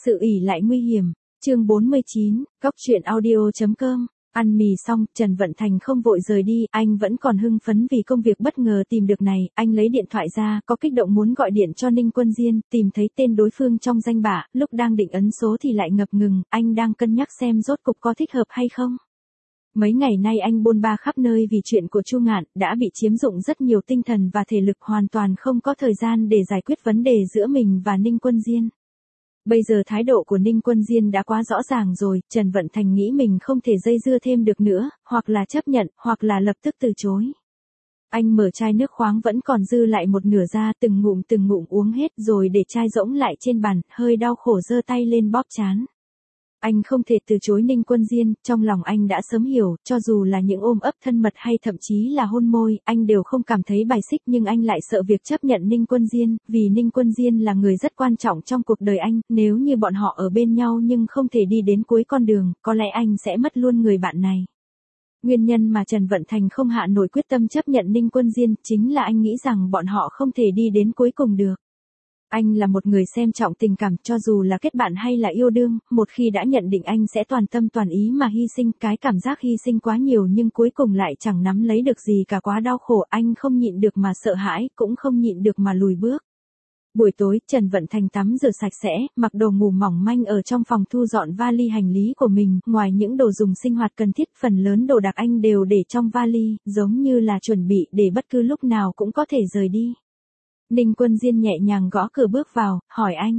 Sự ỷ lại nguy hiểm. Chương 49, Góc truyện audio.com. Ăn mì xong, Trần Vận Thành không vội rời đi, anh vẫn còn hưng phấn vì công việc bất ngờ tìm được này, anh lấy điện thoại ra, có kích động muốn gọi điện cho Ninh Quân Diên, tìm thấy tên đối phương trong danh bạ, lúc đang định ấn số thì lại ngập ngừng, anh đang cân nhắc xem rốt cục có thích hợp hay không. Mấy ngày nay anh bôn ba khắp nơi vì chuyện của Chu Ngạn, đã bị chiếm dụng rất nhiều tinh thần và thể lực, hoàn toàn không có thời gian để giải quyết vấn đề giữa mình và Ninh Quân Diên. Bây giờ thái độ của Ninh Quân Diên đã quá rõ ràng rồi, Trần Vận Thành nghĩ mình không thể dây dưa thêm được nữa, hoặc là chấp nhận, hoặc là lập tức từ chối. Anh mở chai nước khoáng vẫn còn dư lại một nửa ra, từng ngụm uống hết rồi để chai rỗng lại trên bàn, hơi đau khổ giơ tay lên bóp trán. Anh không thể từ chối Ninh Quân Diên, trong lòng anh đã sớm hiểu, cho dù là những ôm ấp thân mật hay thậm chí là hôn môi, anh đều không cảm thấy bài xích, nhưng anh lại sợ việc chấp nhận Ninh Quân Diên, vì Ninh Quân Diên là người rất quan trọng trong cuộc đời anh, nếu như bọn họ ở bên nhau nhưng không thể đi đến cuối con đường, có lẽ anh sẽ mất luôn người bạn này. Nguyên nhân mà Trần Vận Thành không hạ nổi quyết tâm chấp nhận Ninh Quân Diên, chính là anh nghĩ rằng bọn họ không thể đi đến cuối cùng được. Anh là một người xem trọng tình cảm, cho dù là kết bạn hay là yêu đương, một khi đã nhận định anh sẽ toàn tâm toàn ý mà hy sinh, cái cảm giác hy sinh quá nhiều nhưng cuối cùng lại chẳng nắm lấy được gì cả, quá đau khổ, anh không nhịn được mà sợ hãi, cũng không nhịn được mà lùi bước. Buổi tối, Trần Vận Thành tắm rửa sạch sẽ, mặc đồ ngủ mỏng manh ở trong phòng thu dọn vali hành lý của mình, ngoài những đồ dùng sinh hoạt cần thiết, phần lớn đồ đạc anh đều để trong vali, giống như là chuẩn bị để bất cứ lúc nào cũng có thể rời đi. Ninh Quân Diên nhẹ nhàng gõ cửa bước vào, hỏi anh.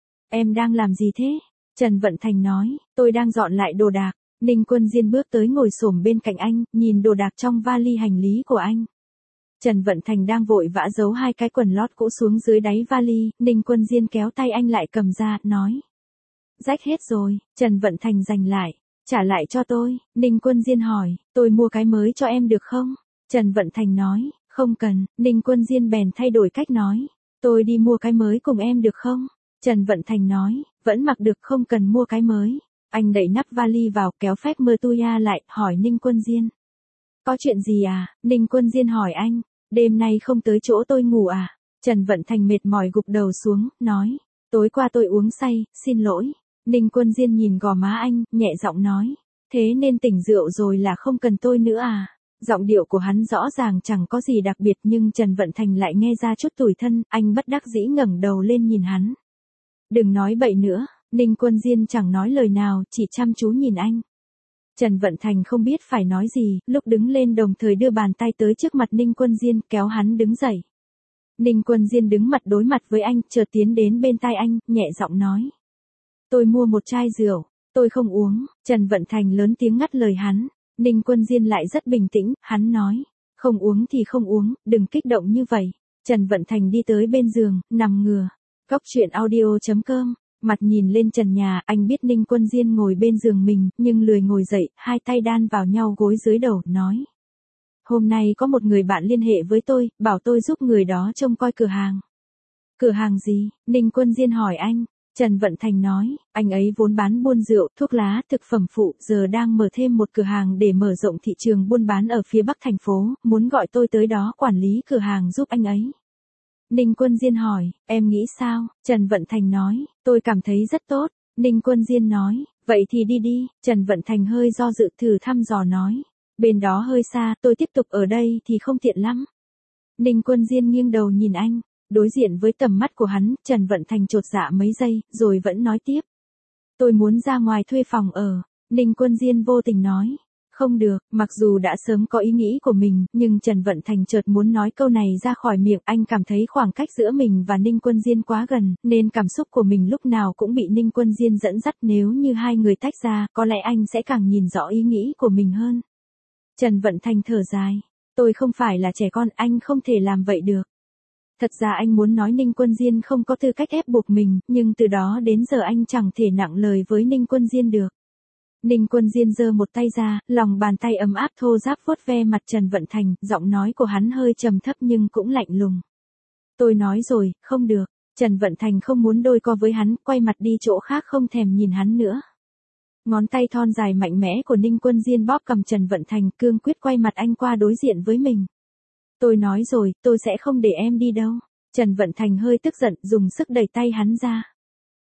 Em đang làm gì thế? Trần Vận Thành nói, tôi đang dọn lại đồ đạc. Ninh Quân Diên bước tới ngồi xổm bên cạnh anh, nhìn đồ đạc trong vali hành lý của anh. Trần Vận Thành đang vội vã giấu hai cái quần lót cũ xuống dưới đáy vali, Ninh Quân Diên kéo tay anh lại cầm ra, nói. Rách hết rồi, Trần Vận Thành giành lại. Trả lại cho tôi, Ninh Quân Diên hỏi, tôi mua cái mới cho em được không? Trần Vận Thành nói. Không cần, Ninh Quân Diên bèn thay đổi cách nói. Tôi đi mua cái mới cùng em được không? Trần Vận Thành nói, vẫn mặc được, không cần mua cái mới. Anh đẩy nắp vali vào, kéo phép mơ tuya lại, hỏi Ninh Quân Diên. Có chuyện gì à? Ninh Quân Diên hỏi anh, đêm nay không tới chỗ tôi ngủ à? Trần Vận Thành mệt mỏi gục đầu xuống, nói, tối qua tôi uống say, xin lỗi. Ninh Quân Diên nhìn gò má anh, nhẹ giọng nói, thế nên tỉnh rượu rồi là không cần tôi nữa à? Giọng điệu của hắn rõ ràng chẳng có gì đặc biệt, nhưng Trần Vận Thành lại nghe ra chút tủi thân, anh bất đắc dĩ ngẩng đầu lên nhìn hắn. Đừng nói bậy nữa, Ninh Quân Diên chẳng nói lời nào, chỉ chăm chú nhìn anh. Trần Vận Thành không biết phải nói gì, lúc đứng lên đồng thời đưa bàn tay tới trước mặt Ninh Quân Diên, kéo hắn đứng dậy. Ninh Quân Diên đứng mặt đối mặt với anh, chợt tiến đến bên tai anh, nhẹ giọng nói. Tôi mua một chai rượu, tôi không uống. Trần Vận Thành lớn tiếng ngắt lời hắn. Ninh Quân Diên lại rất bình tĩnh, hắn nói, không uống thì không uống, đừng kích động như vậy. Trần Vận Thành đi tới bên giường, nằm ngửa. Góc truyện audio.com, mặt nhìn lên trần nhà, anh biết Ninh Quân Diên ngồi bên giường mình, nhưng lười ngồi dậy, hai tay đan vào nhau gối dưới đầu, nói. Hôm nay có một người bạn liên hệ với tôi, bảo tôi giúp người đó trông coi cửa hàng. Cửa hàng gì? Ninh Quân Diên hỏi anh. Trần Vận Thành nói, anh ấy vốn bán buôn rượu, thuốc lá, thực phẩm phụ, giờ đang mở thêm một cửa hàng để mở rộng thị trường buôn bán ở phía Bắc thành phố, muốn gọi tôi tới đó quản lý cửa hàng giúp anh ấy. Ninh Quân Diên hỏi, em nghĩ sao? Trần Vận Thành nói, tôi cảm thấy rất tốt. Ninh Quân Diên nói, vậy thì đi đi. Trần Vận Thành hơi do dự, thử thăm dò nói, bên đó hơi xa, tôi tiếp tục ở đây thì không tiện lắm. Ninh Quân Diên nghiêng đầu nhìn anh. Đối diện với tầm mắt của hắn, Trần Vận Thành chột dạ mấy giây, rồi vẫn nói tiếp. Tôi muốn ra ngoài thuê phòng ở. Ninh Quân Diên vô tình nói. Không được, mặc dù đã sớm có ý nghĩ của mình, nhưng Trần Vận Thành chợt muốn nói câu này ra khỏi miệng. Anh cảm thấy khoảng cách giữa mình và Ninh Quân Diên quá gần, nên cảm xúc của mình lúc nào cũng bị Ninh Quân Diên dẫn dắt. Nếu như hai người tách ra, có lẽ anh sẽ càng nhìn rõ ý nghĩ của mình hơn. Trần Vận Thành thở dài. Tôi không phải là trẻ con, anh không thể làm vậy được. Thật ra anh muốn nói Ninh Quân Diên không có tư cách ép buộc mình, nhưng từ đó đến giờ anh chẳng thể nặng lời với Ninh Quân Diên được. Ninh Quân Diên giơ một tay ra, lòng bàn tay ấm áp thô ráp vuốt ve mặt Trần Vận Thành, giọng nói của hắn hơi trầm thấp nhưng cũng lạnh lùng. Tôi nói rồi, không được. Trần Vận Thành không muốn đôi co với hắn, quay mặt đi chỗ khác, không thèm nhìn hắn nữa. Ngón tay thon dài mạnh mẽ của Ninh Quân Diên bóp cầm Trần Vận Thành, cương quyết quay mặt anh qua đối diện với mình. Tôi nói rồi, tôi sẽ không để em đi đâu. Trần Vận Thành hơi tức giận, dùng sức đẩy tay hắn ra.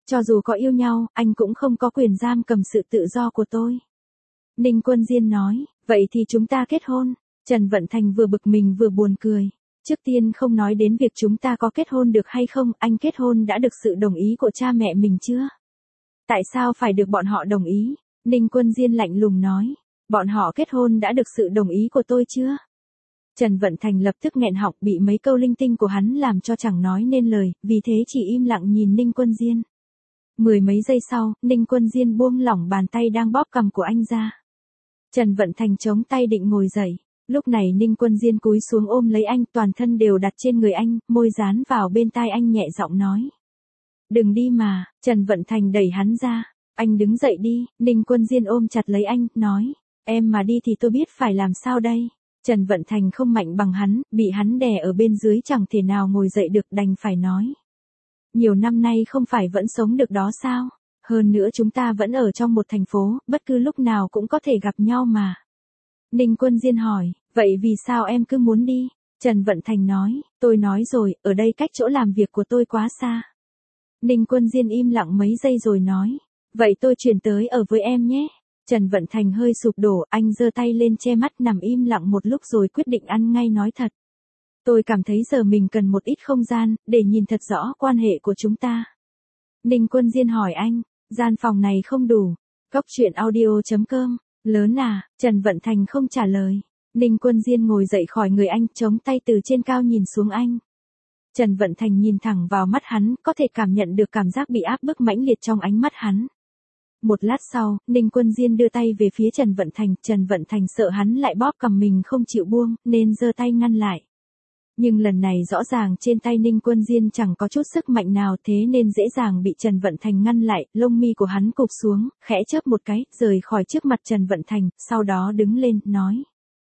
Cho dù có yêu nhau, anh cũng không có quyền giam cầm sự tự do của tôi. Ninh Quân Diên nói, vậy thì chúng ta kết hôn. Trần Vận Thành vừa bực mình vừa buồn cười. Trước tiên không nói đến việc chúng ta có kết hôn được hay không, anh kết hôn đã được sự đồng ý của cha mẹ mình chưa? Tại sao phải được bọn họ đồng ý? Ninh Quân Diên lạnh lùng nói, bọn họ kết hôn đã được sự đồng ý của tôi chưa? Trần Vận Thành lập tức nghẹn họng, bị mấy câu linh tinh của hắn làm cho chẳng nói nên lời, vì thế chỉ im lặng nhìn Ninh Quân Diên. Mười mấy giây sau, Ninh Quân Diên buông lỏng bàn tay đang bóp cằm của anh ra. Trần Vận Thành chống tay định ngồi dậy. Lúc này Ninh Quân Diên cúi xuống ôm lấy anh, toàn thân đều đặt trên người anh, môi dán vào bên tai anh nhẹ giọng nói. Đừng đi mà. Trần Vận Thành đẩy hắn ra. Anh đứng dậy đi. Ninh Quân Diên ôm chặt lấy anh, nói. Em mà đi thì tôi biết phải làm sao đây. Trần Vận Thành không mạnh bằng hắn, bị hắn đè ở bên dưới chẳng thể nào ngồi dậy được, đành phải nói. Nhiều năm nay không phải vẫn sống được đó sao? Hơn nữa chúng ta vẫn ở trong một thành phố, bất cứ lúc nào cũng có thể gặp nhau mà. Ninh Quân Diên hỏi, vậy vì sao em cứ muốn đi? Trần Vận Thành nói, tôi nói rồi, ở đây cách chỗ làm việc của tôi quá xa. Ninh Quân Diên im lặng mấy giây rồi nói, vậy tôi chuyển tới ở với em nhé. Trần Vận Thành hơi sụp đổ, anh giơ tay lên che mắt nằm im lặng một lúc rồi quyết định ăn ngay nói thật. Tôi cảm thấy giờ mình cần một ít không gian, để nhìn thật rõ quan hệ của chúng ta. Ninh Quân Diên hỏi anh, gian phòng này không đủ. Cóc truyện audio.com, lớn à? Trần Vận Thành không trả lời. Ninh Quân Diên ngồi dậy khỏi người anh, chống tay từ trên cao nhìn xuống anh. Trần Vận Thành nhìn thẳng vào mắt hắn, có thể cảm nhận được cảm giác bị áp bức mãnh liệt trong ánh mắt hắn. Một lát sau, Ninh Quân Diên đưa tay về phía Trần Vận Thành, Trần Vận Thành sợ hắn lại bóp cầm mình không chịu buông, nên giơ tay ngăn lại. Nhưng lần này rõ ràng trên tay Ninh Quân Diên chẳng có chút sức mạnh nào, thế nên dễ dàng bị Trần Vận Thành ngăn lại, lông mi của hắn cụp xuống, khẽ chớp một cái, rời khỏi trước mặt Trần Vận Thành, sau đó đứng lên, nói.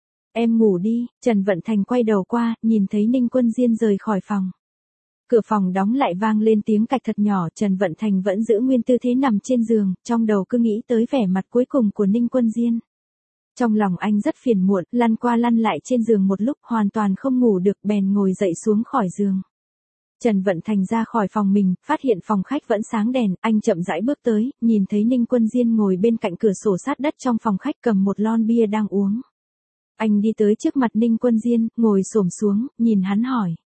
Em ngủ đi. Trần Vận Thành quay đầu qua, nhìn thấy Ninh Quân Diên rời khỏi phòng. Cửa phòng đóng lại vang lên tiếng cạch thật nhỏ, Trần Vận Thành vẫn giữ nguyên tư thế nằm trên giường, trong đầu cứ nghĩ tới vẻ mặt cuối cùng của Ninh Quân Diên. Trong lòng anh rất phiền muộn, lăn qua lăn lại trên giường một lúc, hoàn toàn không ngủ được, bèn ngồi dậy xuống khỏi giường. Trần Vận Thành ra khỏi phòng mình, phát hiện phòng khách vẫn sáng đèn, anh chậm rãi bước tới, nhìn thấy Ninh Quân Diên ngồi bên cạnh cửa sổ sát đất trong phòng khách cầm một lon bia đang uống. Anh đi tới trước mặt Ninh Quân Diên, ngồi xổm xuống, nhìn hắn hỏi.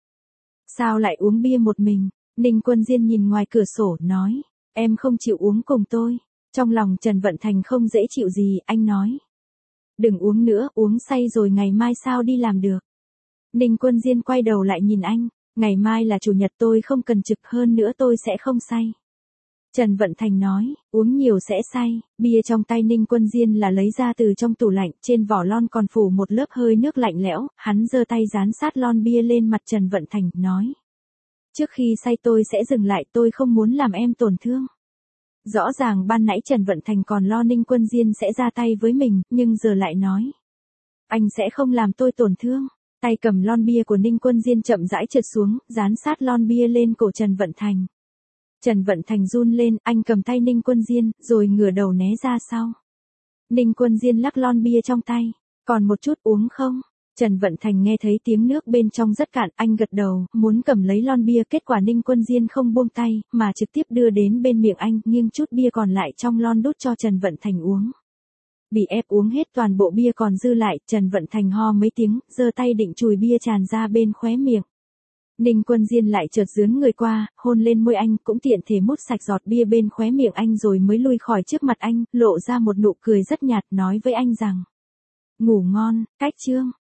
Sao lại uống bia một mình? Ninh Quân Diên nhìn ngoài cửa sổ, nói. Em không chịu uống cùng tôi. Trong lòng Trần Vận Thành không dễ chịu gì, anh nói. Đừng uống nữa, uống say rồi ngày mai sao đi làm được. Ninh Quân Diên quay đầu lại nhìn anh. Ngày mai là chủ nhật, tôi không cần trực, hơn nữa tôi sẽ không say. Trần Vận Thành nói, uống nhiều sẽ say. Bia trong tay Ninh Quân Diên là lấy ra từ trong tủ lạnh, trên vỏ lon còn phủ một lớp hơi nước lạnh lẽo, hắn giơ tay dán sát lon bia lên mặt Trần Vận Thành, nói. Trước khi say tôi sẽ dừng lại, tôi không muốn làm em tổn thương. Rõ ràng ban nãy Trần Vận Thành còn lo Ninh Quân Diên sẽ ra tay với mình, nhưng giờ lại nói. Anh sẽ không làm tôi tổn thương. Tay cầm lon bia của Ninh Quân Diên chậm rãi trượt xuống, dán sát lon bia lên cổ Trần Vận Thành. Trần Vận Thành run lên, anh cầm tay Ninh Quân Diên, rồi ngửa đầu né ra sau. Ninh Quân Diên lắc lon bia trong tay. Còn một chút uống không? Trần Vận Thành nghe thấy tiếng nước bên trong rất cạn, anh gật đầu, muốn cầm lấy lon bia, kết quả Ninh Quân Diên không buông tay, mà trực tiếp đưa đến bên miệng anh, nghiêng chút bia còn lại trong lon đút cho Trần Vận Thành uống. Bị ép uống hết toàn bộ bia còn dư lại, Trần Vận Thành ho mấy tiếng, giơ tay định chùi bia tràn ra bên khóe miệng. Ninh Quân Diên lại chợt dướn người qua, hôn lên môi anh, cũng tiện thể mút sạch giọt bia bên khóe miệng anh rồi mới lui khỏi trước mặt anh, lộ ra một nụ cười rất nhạt, nói với anh rằng. Ngủ ngon. Cách chương